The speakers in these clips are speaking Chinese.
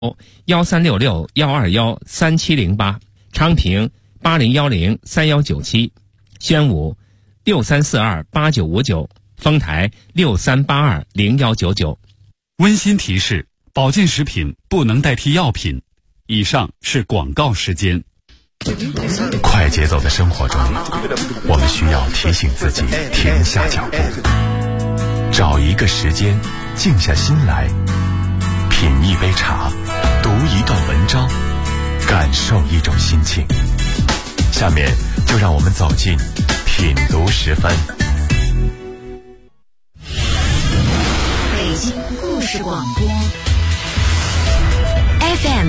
1366-121-3708，昌平8010-3197，宣武6342-8959，丰台6382-0199。 温馨提示：保健食品不能代替药品。以上是广告时间。 快节奏的生活中，我们需要提醒自己停下脚步，找一个时间静下心来，品一杯茶，读一段文章，感受一种心情。下面就让我们走进品读10分。 北京故事广播 FM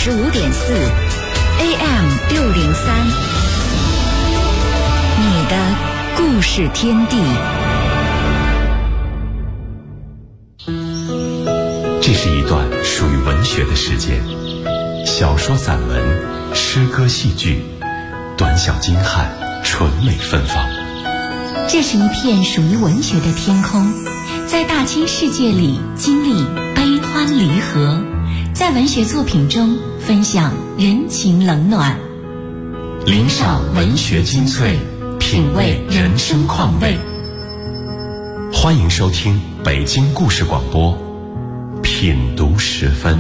95.4，AM 603，你的故事天地。 这是一段属于文学的时间，小说、散文、诗歌、戏剧，短小精悍，纯美芬芳。 这是一片属于文学的天空，在大千世界里经历悲欢离合，在文学作品中分享人情冷暖， 聆赏文学精粹，品味人生况味。欢迎收听北京故事广播品读10分。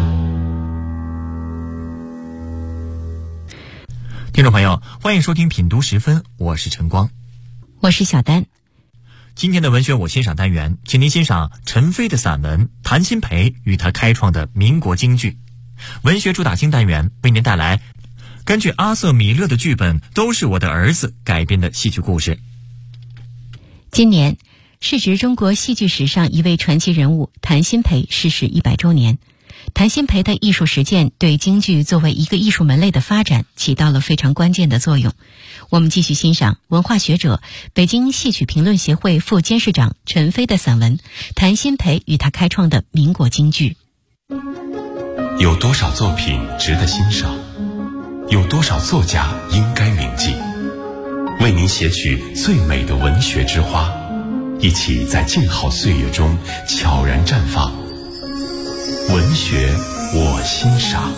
听众朋友，欢迎收听品读10分，我是陈光， 我是小丹。 今天的文学我欣赏单元，请您欣赏陈飞的散文《谭鑫培与他开创的民国京剧》。文学主打星单元为您带来根据阿瑟·米勒的剧本《都是我的儿子》改编的戏剧故事。 今年是指中国戏剧史上一位传奇人物谭鑫培逝世100周年。谭鑫培的艺术实践对京剧作为一个艺术门类的发展起到了非常关键的作用。我们继续欣赏文化学者、北京戏曲评论协会副监事长陈飞的散文《谭鑫培与他开创的民国京剧》。 有多少作品值得欣赏？有多少作家应该铭记？为您写取最美的文学之花，一起在静好岁月中悄然绽放。文学我欣赏。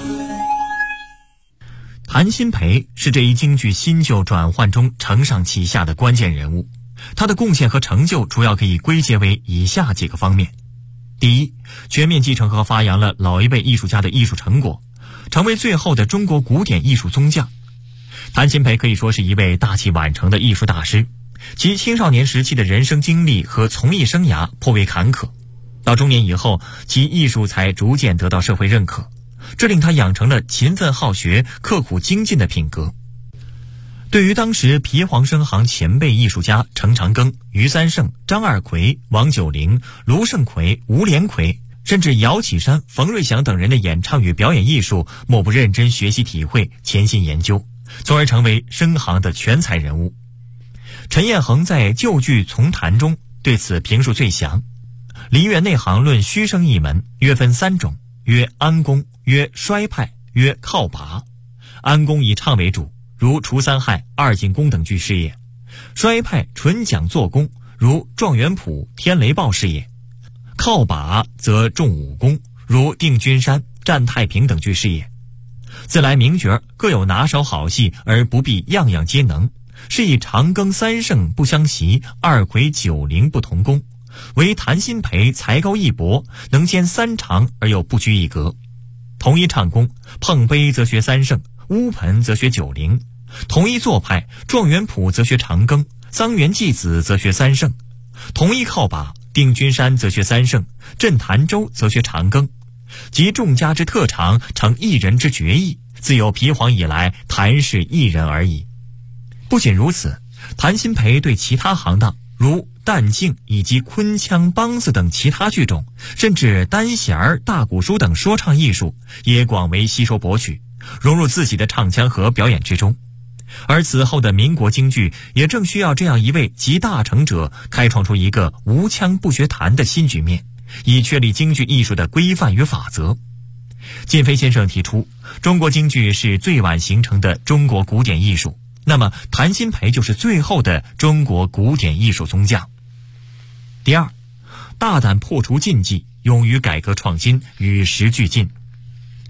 谭鑫培是这一京剧新旧转换中承上启下的关键人物，他的贡献和成就主要可以归结为以下几个方面。第一，全面继承和发扬了老一辈艺术家的艺术成果，成为最后的中国古典艺术宗匠。谭鑫培可以说是一位大器晚成的艺术大师，其青少年时期的人生经历和从艺生涯颇为坎坷，到中年以后，其艺术才逐渐得到社会认可，这令他养成了勤奋好学、刻苦精进的品格。对于当时皮黄生行前辈艺术家程长庚、于三胜、张二奎、王九龄、卢胜奎、吴连奎，甚至姚启山、冯瑞祥等人的演唱与表演艺术，莫不认真学习体会，潜心研究，从而成为生行的全才人物。陈彦衡在旧剧丛谈中对此评述最详。梨园内行论虚声一门，约分3种，曰安宫，曰衰派，曰靠拔。安宫以唱为主，如除三害、二进宫等剧事业；衰派纯讲做工，如状元谱、天雷报事业；靠拔则重武功，如定军山、战太平等剧事业。自来名角各有拿手好戏，而不必样样皆能，是以长庚三圣不相习，二魁九龄不同工，唯谭鑫培才高一博，能兼3长而又不拘一格。同一唱功，碰杯则学三圣，乌盆则学九龄；同一做派，状元谱则学长庚，桑园祭子则学三圣；同一靠把，定军山则学三圣，镇潭州则学长庚。集众家之特长，成一人之绝艺，自有皮黄以来，谭氏一人而已。不仅如此，谭鑫培对其他行当，如旦净以及昆腔、梆子等其他剧种，甚至单弦、大鼓书等说唱艺术，也广为吸收博取，融入自己的唱腔和表演之中。而此后的民国京剧也正需要这样一位集大成者，开创出一个无腔不学弹的新局面，以确立京剧艺术的规范与法则。靳飞先生提出，中国京剧是最晚形成的中国古典艺术，那么谭鑫培就是最后的中国古典艺术宗匠。第二，大胆破除禁忌，勇于改革创新，与时俱进。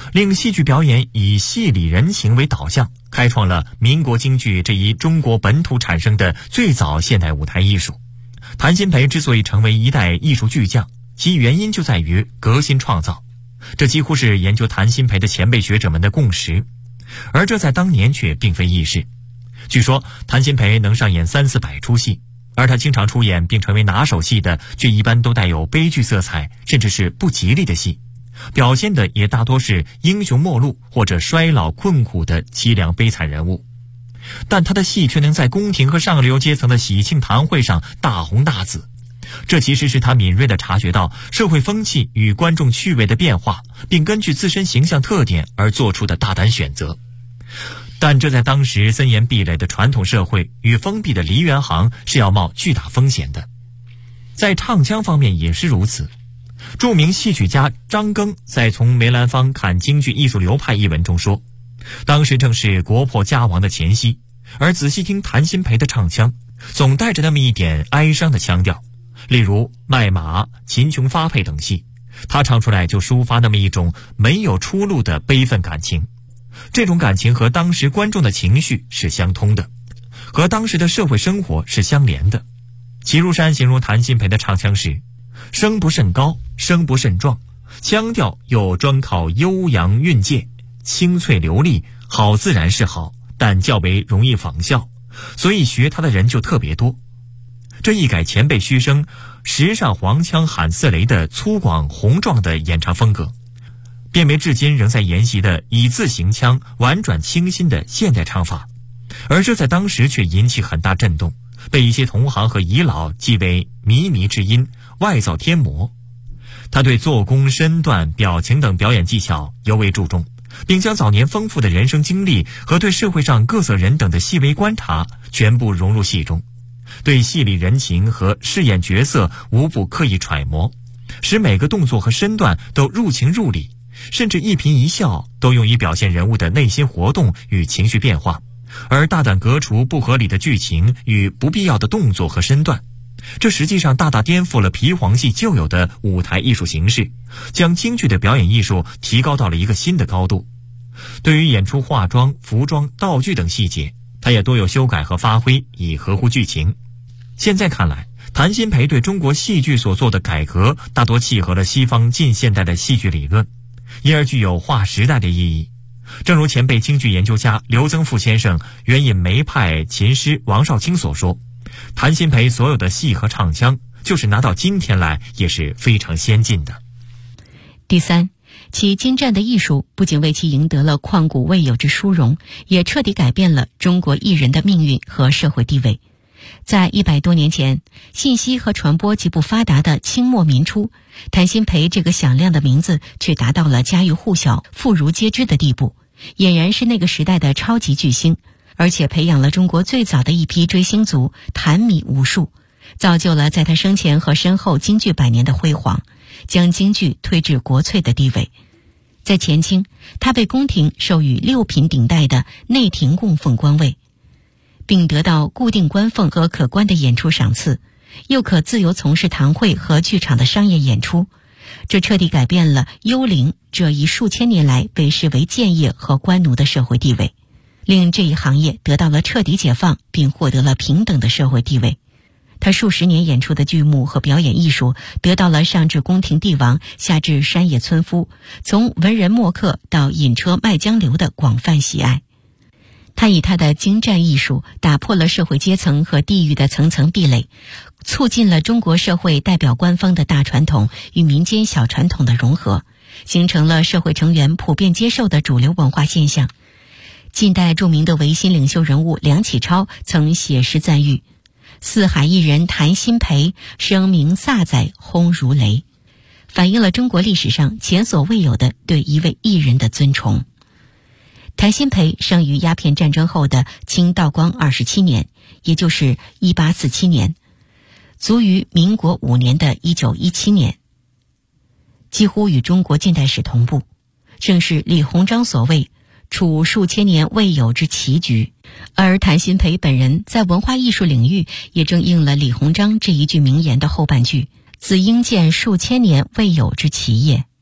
令戏剧表演以戏里人情为导向，开创了民国京剧这一中国本土产生的最早现代舞台艺术。谭鑫培之所以成为一代艺术巨匠，其原因就在于革新创造，这几乎是研究谭鑫培的前辈学者们的共识，而这在当年却并非易事。据说谭鑫培能上演300-400出戏，而他经常出演并成为拿手戏的，却一般都带有悲剧色彩，甚至是不吉利的戏，表现的也大多是英雄末路或者衰老困苦的凄凉悲惨人物。但他的戏却能在宫廷和上流阶层的喜庆堂会上大红大紫，这其实是他敏锐地察觉到社会风气与观众趣味的变化，并根据自身形象特点而做出的大胆选择。但这在当时森严壁垒的传统社会与封闭的梨园行是要冒巨大风险的。在唱腔方面也是如此。著名戏曲家张庚在《从梅兰芳看京剧艺术流派》一文中说，当时正是国破家亡的前夕，而仔细听谭鑫培的唱腔，总带着那么一点哀伤的腔调。例如卖马、秦琼发配等戏，他唱出来就抒发那么一种没有出路的悲愤感情。这种感情和当时观众的情绪是相通的，和当时的社会生活是相连的。齐如山形容谭鑫培的唱腔时，声不甚高，声不甚壮，腔调又专靠悠扬韵界，清脆流利，好自然是好，但较为容易仿效，所以学他的人就特别多。这一改前辈虚声时尚黄腔喊四雷的粗犷宏壮的演唱风格，变为至今仍在沿袭的以字行腔婉转清新的现代唱法，而这在当时却引起很大震动，被一些同行和遗老记为靡靡之音，外造天魔。他对做工、身段、表情等表演技巧尤为注重，并将早年丰富的人生经历和对社会上各色人等的细微观察全部融入戏中，对戏里人情和饰演角色无不刻意揣摩，使每个动作和身段都入情入理，甚至一颦一笑都用以表现人物的内心活动与情绪变化，而大胆革除不合理的剧情与不必要的动作和身段。这实际上大大颠覆了皮黄戏旧有的舞台艺术形式，将京剧的表演艺术提高到了一个新的高度。对于演出化妆、服装、道具等细节，他也多有修改和发挥，以合乎剧情。现在看来，谭鑫培对中国戏剧所做的改革大多契合了西方近现代的戏剧理论，因而具有划时代的意义。正如前辈京剧研究家刘增富先生援引梅派琴师王少卿所说，谭鑫培所有的戏和唱腔，就是拿到今天来也是非常先进的。 第三，其精湛的艺术不仅为其赢得了旷古未有之殊荣，也彻底改变了中国艺人的命运和社会地位。在100多年前，信息和传播极不发达的清末民初，谭鑫培这个响亮的名字却达到了家喻户晓、妇孺皆知的地步，俨然是那个时代的超级巨星，而且培养了中国最早的一批追星族谭米无数，造就了在他生前和身后京剧100年的辉煌，将京剧推至国粹的地位。在前清，他被宫廷授予6品顶戴的内廷供奉官位，并得到固定官俸和可观的演出赏赐，又可自由从事堂会和剧场的商业演出。这彻底改变了幽灵这一数千年来被视为贱业和官奴的社会地位，令这一行业得到了彻底解放，并获得了平等的社会地位。他数十年演出的剧目和表演艺术得到了上至宫廷帝王，下至山野村夫，从文人墨客到饮车卖江流的广泛喜爱。他以他的精湛艺术打破了社会阶层和地域的层层壁垒，促进了中国社会代表官方的大传统与民间小传统的融合，形成了社会成员普遍接受的主流文化现象。近代著名的维新领袖人物梁启超曾写诗赞誉：四海一人谭鑫培，声名飒载轰如雷，反映了中国历史上前所未有的对一位艺人的尊崇。谭鑫培生于鸦片战争后的清道光27年，也就是1847年，卒于民国5年的1917年，几乎与中国近代史同步，正是李鸿章所谓处数千年未有之奇局。而谭鑫培本人在文化艺术领域也正应了李鸿章这一句名言的后半句：自应见数千年未有之奇业。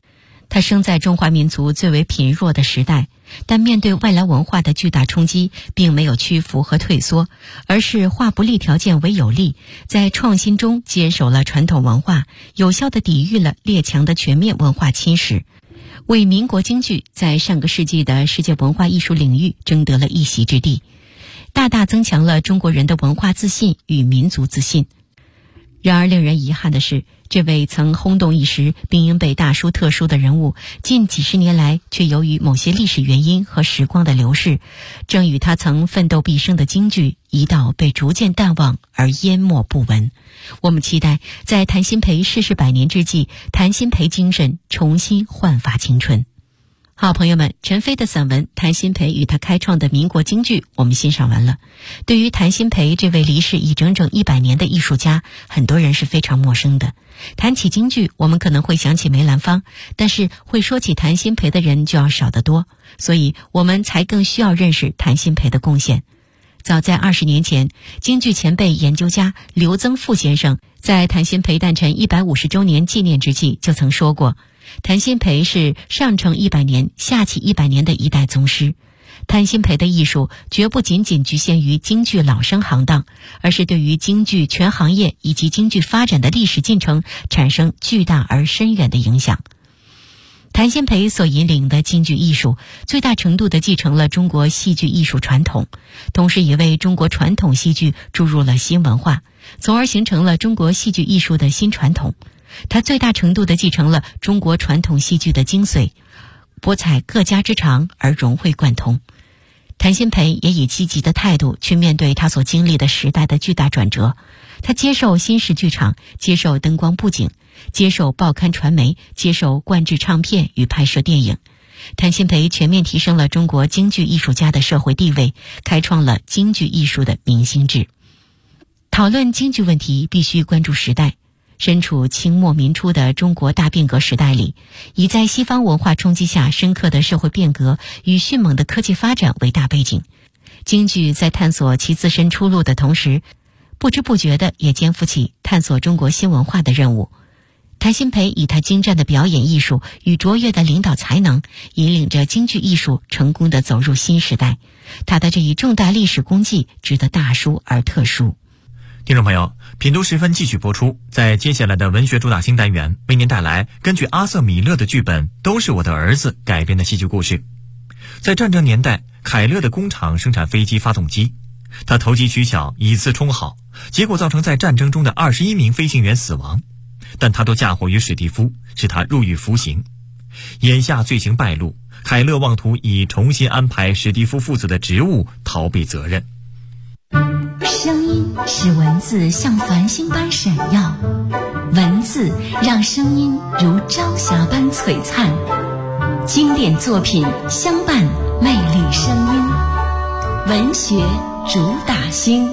他生在中华民族最为贫弱的时代，但面对外来文化的巨大冲击，并没有屈服和退缩，而是化不利条件为有利，在创新中坚守了传统文化，有效地抵御了列强的全面文化侵蚀，为民国京剧在上个世纪的世界文化艺术领域争得了一席之地，大大增强了中国人的文化自信与民族自信。然而令人遗憾的是，这位曾轰动一时并应被大书特书的人物，近几十年来却由于某些历史原因和时光的流逝，正与他曾奋斗毕生的京剧一道被逐渐淡忘而淹没不闻。我们期待在谭鑫培逝世100年之际，谭鑫培精神重新焕发青春。好朋友们，陈飞的散文《谭鑫培与他开创的民国京剧》我们欣赏完了。对于谭鑫培这位离世已整整100年的艺术家，很多人是非常陌生的。谈起京剧，我们可能会想起梅兰芳，但是会说起谭鑫培的人就要少得多，所以我们才更需要认识谭鑫培的贡献。早在20年前，京剧前辈研究家刘增富先生在谭鑫培诞辰150周年纪念之际就曾说过，谭鑫培是上承100年下启100年的一代宗师。谭鑫培的艺术绝不仅仅局限于京剧老生行当，而是对于京剧全行业以及京剧发展的历史进程产生巨大而深远的影响。谭鑫培所引领的京剧艺术最大程度地继承了中国戏剧艺术传统，同时也为中国传统戏剧注入了新文化，从而形成了中国戏剧艺术的新传统。它最大程度地继承了中国传统戏剧的精髓，博采各家之长而融会贯通。谭鑫培也以积极的态度去面对他所经历的时代的巨大转折，他接受新式剧场，接受灯光布景，接受报刊传媒，接受灌制唱片与拍摄电影。谭鑫培全面提升了中国京剧艺术家的社会地位，开创了京剧艺术的明星制。讨论京剧问题必须关注时代。身处清末民初的中国大变革时代里，以在西方文化冲击下深刻的社会变革与迅猛的科技发展为大背景，京剧在探索其自身出路的同时，不知不觉地也肩负起探索中国新文化的任务。谭鑫培以他精湛的表演艺术与卓越的领导才能，引领着京剧艺术成功地走入新时代。他的这一重大历史功绩值得大书而特书。 听众朋友，品读时分继续播出，在接下来的文学主打新单元，为您带来根据阿瑟·米勒的剧本《都是我的儿子》改编的戏剧故事。在战争年代，凯勒的工厂生产飞机发动机，他投机取巧，以次充好，结果造成在战争中的21名飞行员死亡，但他都嫁祸于史蒂夫，使他入狱服刑。眼下罪行败露，凯勒妄图以重新安排史蒂夫父子的职务逃避责任。 声音使文字像繁星般闪耀，文字让声音如朝霞般璀璨，经典作品相伴魅力声音，文学主打星。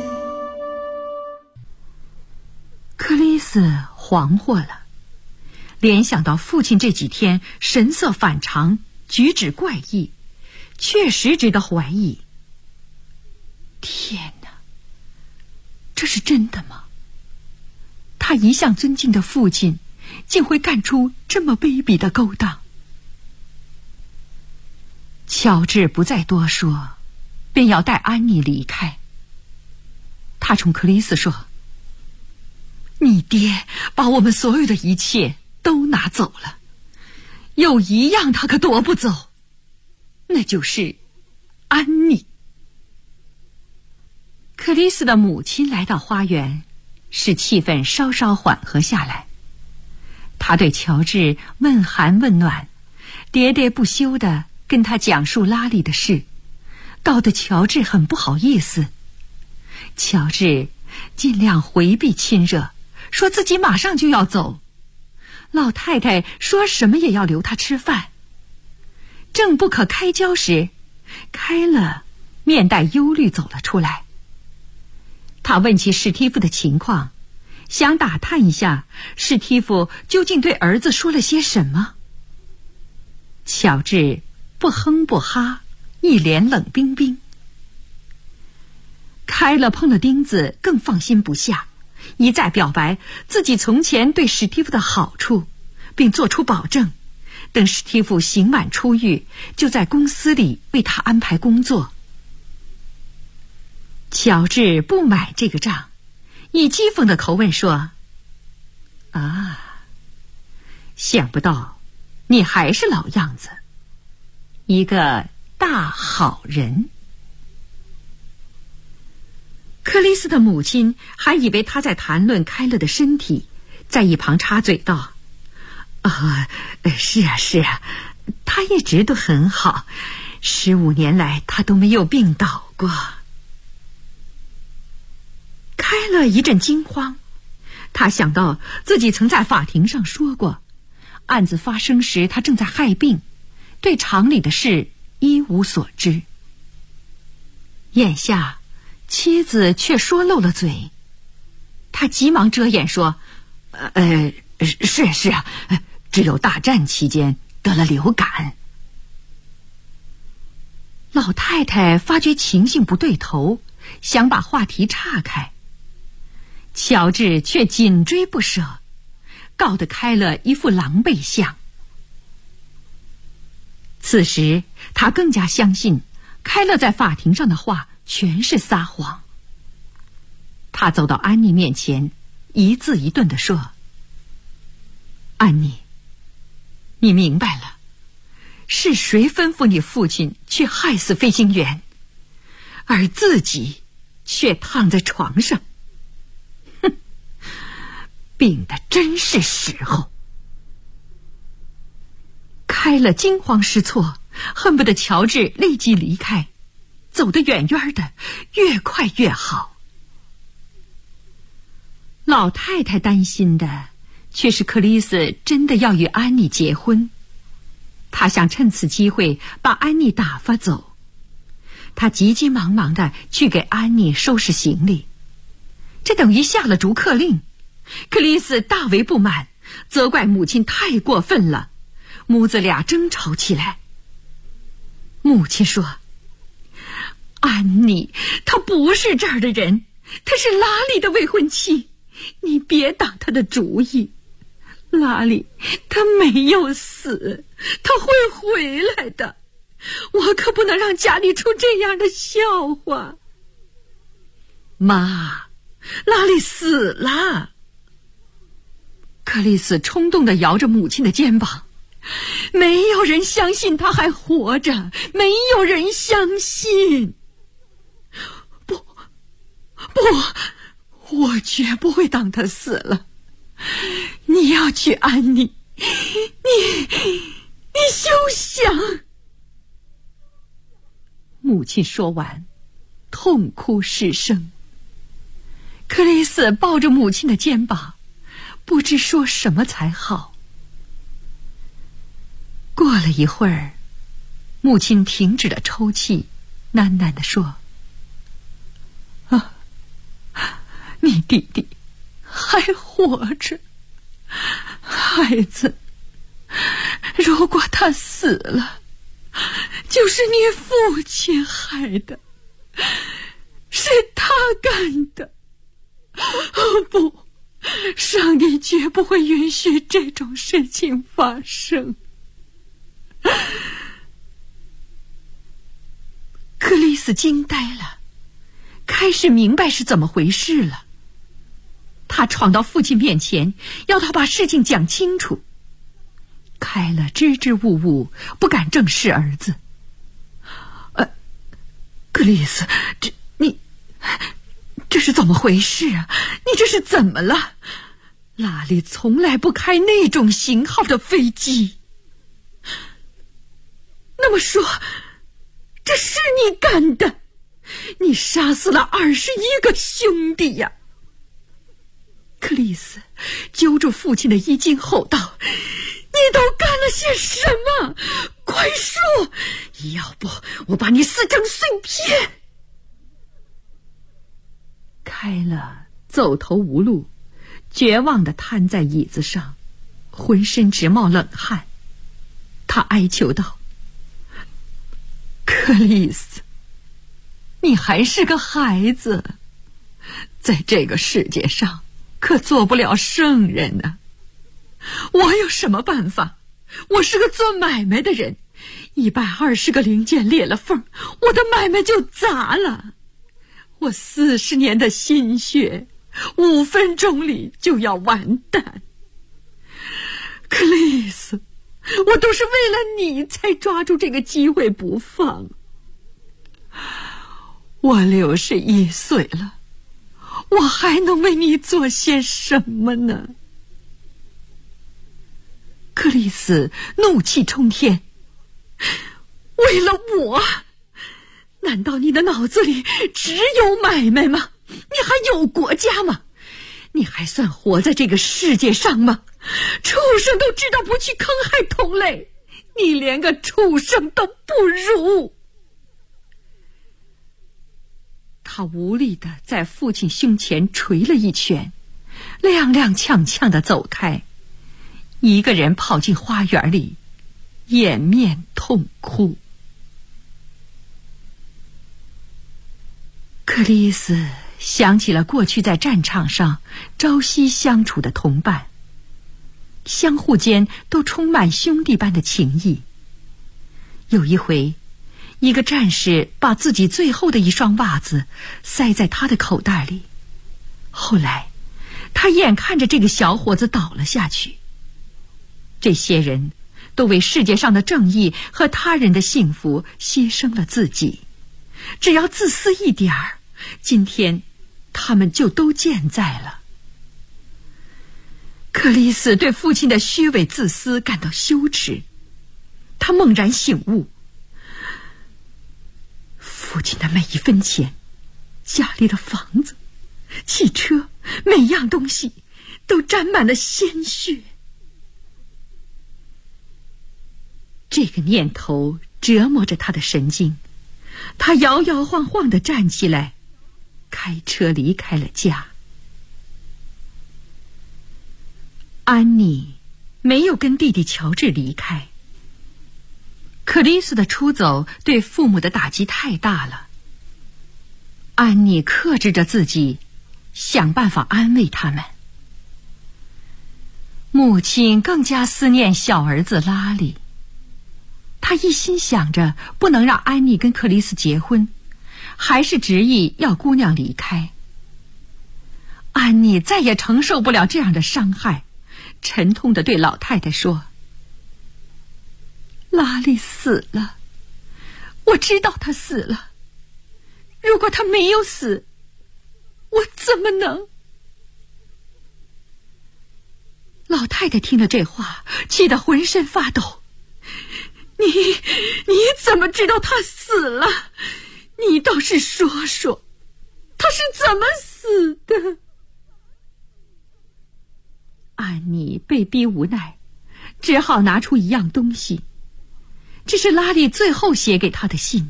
克里斯惶惑了，联想到父亲这几天神色反常，举止怪异，确实值得怀疑。天哪，这是真的吗？他一向尊敬的父亲竟会干出这么卑鄙的勾当。乔治不再多说，便要带安妮离开。他冲克里斯说，你爹把我们所有的一切都拿走了，有一样他可夺不走，那就是安妮。克里斯的母亲来到花园，使气氛稍稍缓和下来。他对乔治问寒问暖，喋喋不休地跟他讲述拉里的事，搞得乔治很不好意思。乔治尽量回避亲热，说自己马上就要走。老太太说什么也要留他吃饭。正不可开交时，开了面带忧虑走了出来。他问起史蒂夫的情况，想打探一下史蒂夫究竟对儿子说了些什么。乔治不哼不哈，一脸冷冰冰。开了碰了钉子，更放心不下，一再表白自己从前对史蒂夫的好处，并做出保证， 等史蒂夫刑满出狱，就在公司里为他安排工作。乔治不买这个账，以讥讽的口吻说：想不到你还是老样子，一个大好人。克里斯的母亲还以为他在谈论开勒的身体，在一旁插嘴道：是啊，他一直都很好，15年来他都没有病倒过。开勒一阵惊慌，他想到自己曾在法庭上说过，案子发生时他正在害病，对厂里的事一无所知。眼下妻子却说漏了嘴，他急忙遮掩说：是啊，只有大战期间得了流感。老太太发觉情形不对头，想把话题岔开，乔治却紧追不舍，告得开了一副狼狈相。此时他更加相信开勒在法庭上的话全是撒谎。他走到安妮面前，一字一顿地说：安妮，你明白了，是谁吩咐你父亲去害死飞行员，而自己却躺在床上？病得真是时候。开了惊慌失措，恨不得乔治立即离开，走得远远的，越快越好。老太太担心的却是克里斯真的要与安妮结婚，她想趁此机会把安妮打发走。她急急忙忙地去给安妮收拾行李，这等于下了逐客令。克里斯大为不满，责怪母亲太过分了，母子俩争吵起来。母亲说：安妮她不是这儿的人，她是拉里的未婚妻，你别打她的主意。拉里他没有死，他会回来的，我可不能让家里出这样的笑话。妈，拉里死了。克里斯冲动地摇着母亲的肩膀，没有人相信他还活着，没有人相信。不，我绝不会当他死了。你要去安妮，你休想。母亲说完，痛哭失声。克里斯抱着母亲的肩膀，不知说什么才好。过了一会儿，母亲停止了抽泣，喃喃地说：你弟弟还活着，孩子，如果他死了，就是你父亲害的，是他干的。不，上帝绝不会允许这种事情发生。克里斯惊呆了，开始明白是怎么回事了。他闯到父亲面前，要他把事情讲清楚。开了支支吾吾，不敢正视儿子。克里斯，这是怎么回事啊？你这是怎么了？拉里从来不开那种型号的飞机。那么说，这是你干的？你杀死了21个兄弟呀！克里斯揪住父亲的衣襟吼道：你都干了些什么？快说，要不我把你撕成碎片！开了走投无路，绝望地瘫在椅子上，浑身直冒冷汗。他哀求道：克里斯，你还是个孩子，在这个世界上可做不了圣人呢。我有什么办法？ 我是个做买卖的人，120个零件裂了缝，我的买卖就砸了。我40年的心血，5分钟里就要完蛋。克里斯，我都是为了你才抓住这个机会不放。我61岁了，我还能为你做些什么呢？克里斯怒气冲天，为了我？难道你的脑子里只有买卖吗？你还有国家吗？你还算活在这个世界上吗？畜生都知道不去坑害同类，你连个畜生都不如。他无力地在父亲胸前捶了一拳，踉踉跄跄地走开，一个人跑进花园里，掩面痛哭。克里斯想起了过去在战场上朝夕相处的同伴，相互间都充满兄弟般的情谊。有一回，一个战士把自己最后的一双袜子塞在他的口袋里，后来他眼看着这个小伙子倒了下去。这些人都为世界上的正义和他人的幸福牺牲了自己，只要自私一点儿，今天他们就都健在了。克里斯对父亲的虚伪自私感到羞耻，他猛然醒悟，父亲的每一分钱，家里的房子、汽车，每样东西都沾满了鲜血。这个念头折磨着他的神经，他摇摇晃晃地站起来，开车离开了家。安妮没有跟弟弟乔治离开。克里斯的出走对父母的打击太大了。安妮克制着自己，想办法安慰他们。母亲更加思念小儿子拉里，她一心想着不能让安妮跟克里斯结婚，还是执意要姑娘离开。安妮再也承受不了这样的伤害，沉痛地对老太太说：拉里死了，我知道他死了。如果他没有死，我怎么能……老太太听了这话，气得浑身发抖。你怎么知道他死了？你倒是说说，他是怎么死的？安妮被逼无奈，只好拿出一样东西，这是拉里最后写给他的信。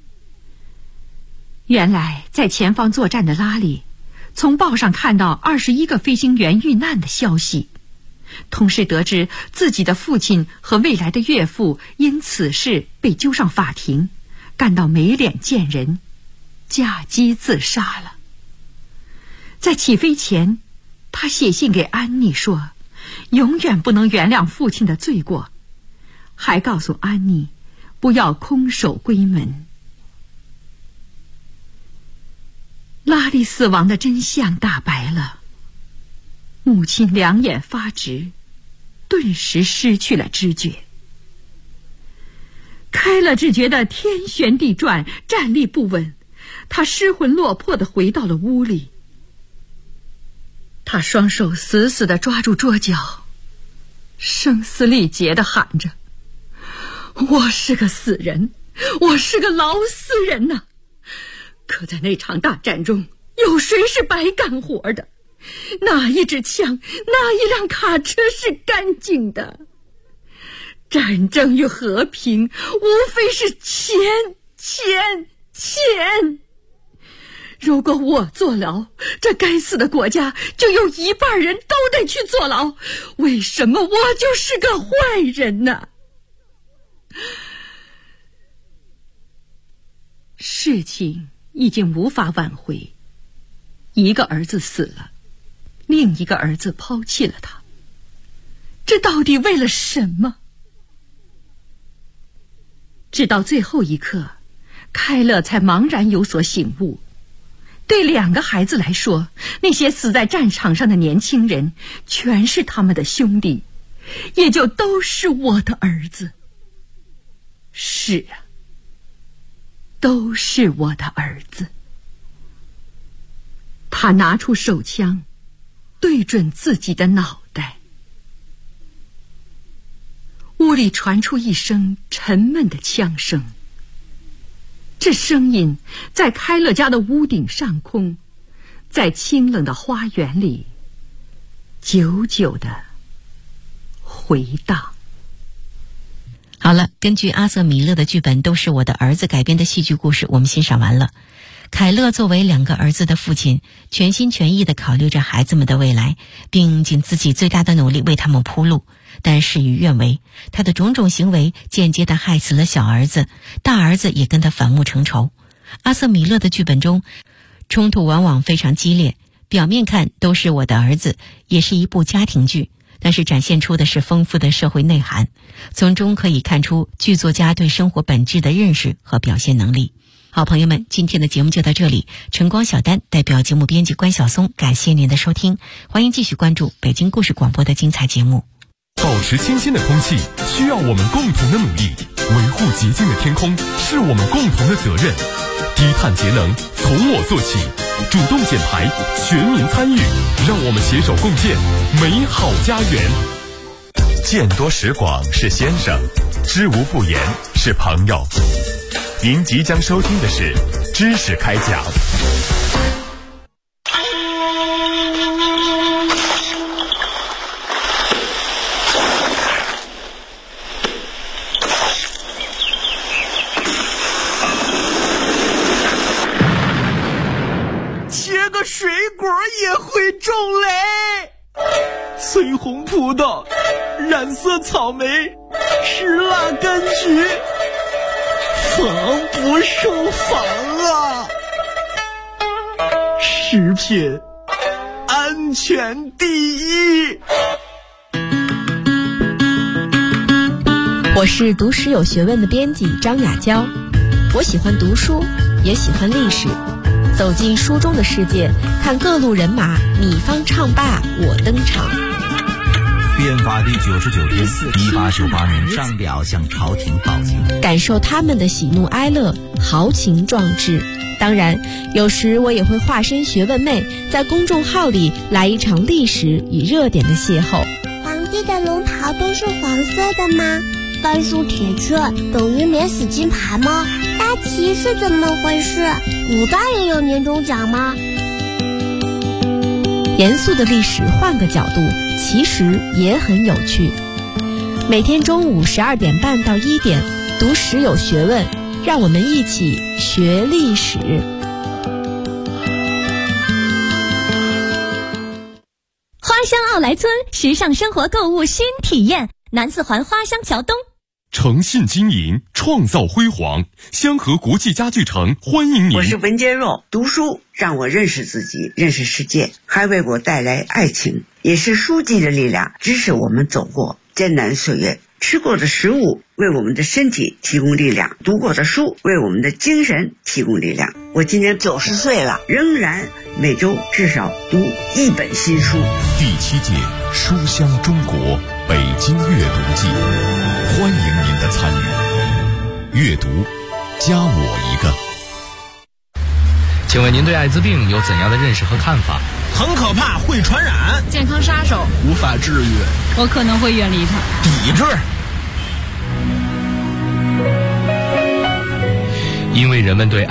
原来在前方作战的拉里从报上看到21个飞行员遇难的消息，同时得知自己的父亲和未来的岳父因此事被揪上法庭，感到没脸见人，驾机自杀了。在起飞前，他写信给安妮说永远不能原谅父亲的罪过，还告诉安妮不要空手归门。拉里死亡的真相大白了，母亲两眼发直，顿时失去了知觉。开了只觉得天旋地转，站立不稳，他失魂落魄地回到了屋里。他双手死死地抓住桌角，声嘶力竭地喊着：我是个死人，我是个老死人呐！可在那场大战中，有谁是白干活的？哪一支枪，哪一辆卡车是干净的？战争与和平无非是钱。如果我坐牢，这该死的国家就有一半人都得去坐牢，为什么我就是个坏人呢？事情已经无法挽回，一个儿子死了，另一个儿子抛弃了他，这到底为了什么？ 直到最后一刻，开乐才茫然有所醒悟。对2个孩子来说，那些死在战场上的年轻人全是他们的兄弟，也就都是我的儿子。是啊，都是我的儿子。他拿出手枪，对准自己的脑袋。屋里传出一声沉闷的枪声，这声音在开乐家的屋顶上空，在清冷的花园里久久地回荡。 好了，根据阿瑟·米勒的剧本《都是我的儿子》改编的戏剧故事，我们欣赏完了。凯勒作为2个儿子的父亲，全心全意地考虑着孩子们的未来，并尽自己最大的努力为他们铺路。但事与愿违，他的种种行为间接地害死了小儿子，大儿子也跟他反目成仇。阿瑟·米勒的剧本中，冲突往往非常激烈。表面看都是我的儿子，也是一部家庭剧，但是展现出的是丰富的社会内涵，从中可以看出剧作家对生活本质的认识和表现能力。好朋友们，今天的节目就到这里。晨光小丹代表节目编辑关晓松，感谢您的收听，欢迎继续关注北京故事广播的精彩节目。 保持清新的空气需要我们共同的努力，维护洁净的天空是我们共同的责任。低碳节能从我做起，主动减排，全民参与，让我们携手共建美好家园。见多识广是先生，知无不言是朋友。您即将收听的是知识开讲。 切个水果也会种雷，翠红葡萄，染色草莓，石蜡柑橘，防不胜防啊！食品安全第一。 我是读史有学问的编辑张雅娇，我喜欢读书，也喜欢历史。走进书中的世界，看各路人马，你方唱罢我登场。 变法第99天，1898年，上表向朝廷报警， 感受他们的喜怒哀乐，豪情壮志。当然，有时我也会化身学问妹，在公众号里来一场历史与热点的邂逅。 皇帝的龙袍都是黄色的吗？甘肃铁雀等于免死金牌吗？大旗是怎么回事？古代也有年终奖吗？ 严肃的历史换个角度，其实也很有趣。每天中午12点半到1点，读史有学问，让我们一起学历史。 花乡奥莱村时尚生活购物新体验，南四环花乡桥东。 诚信经营，创造辉煌，香河国际家具城欢迎您。 我是文坚若，读书让我认识自己，认识世界，还为我带来爱情，也是书籍的力量支持我们走过艰难岁月。吃过的食物为我们的身体提供力量，读过的书为我们的精神提供力量。我今年90岁了，仍然每周至少读1本新书。 第7届书香中国北京阅读季，欢迎您的参与。阅读，加我一个。 请问您对艾滋病有怎样的认识和看法？ 很可怕，会传染， 健康杀手， 无法治愈， 我可能会远离它。 抵制。 因为人们对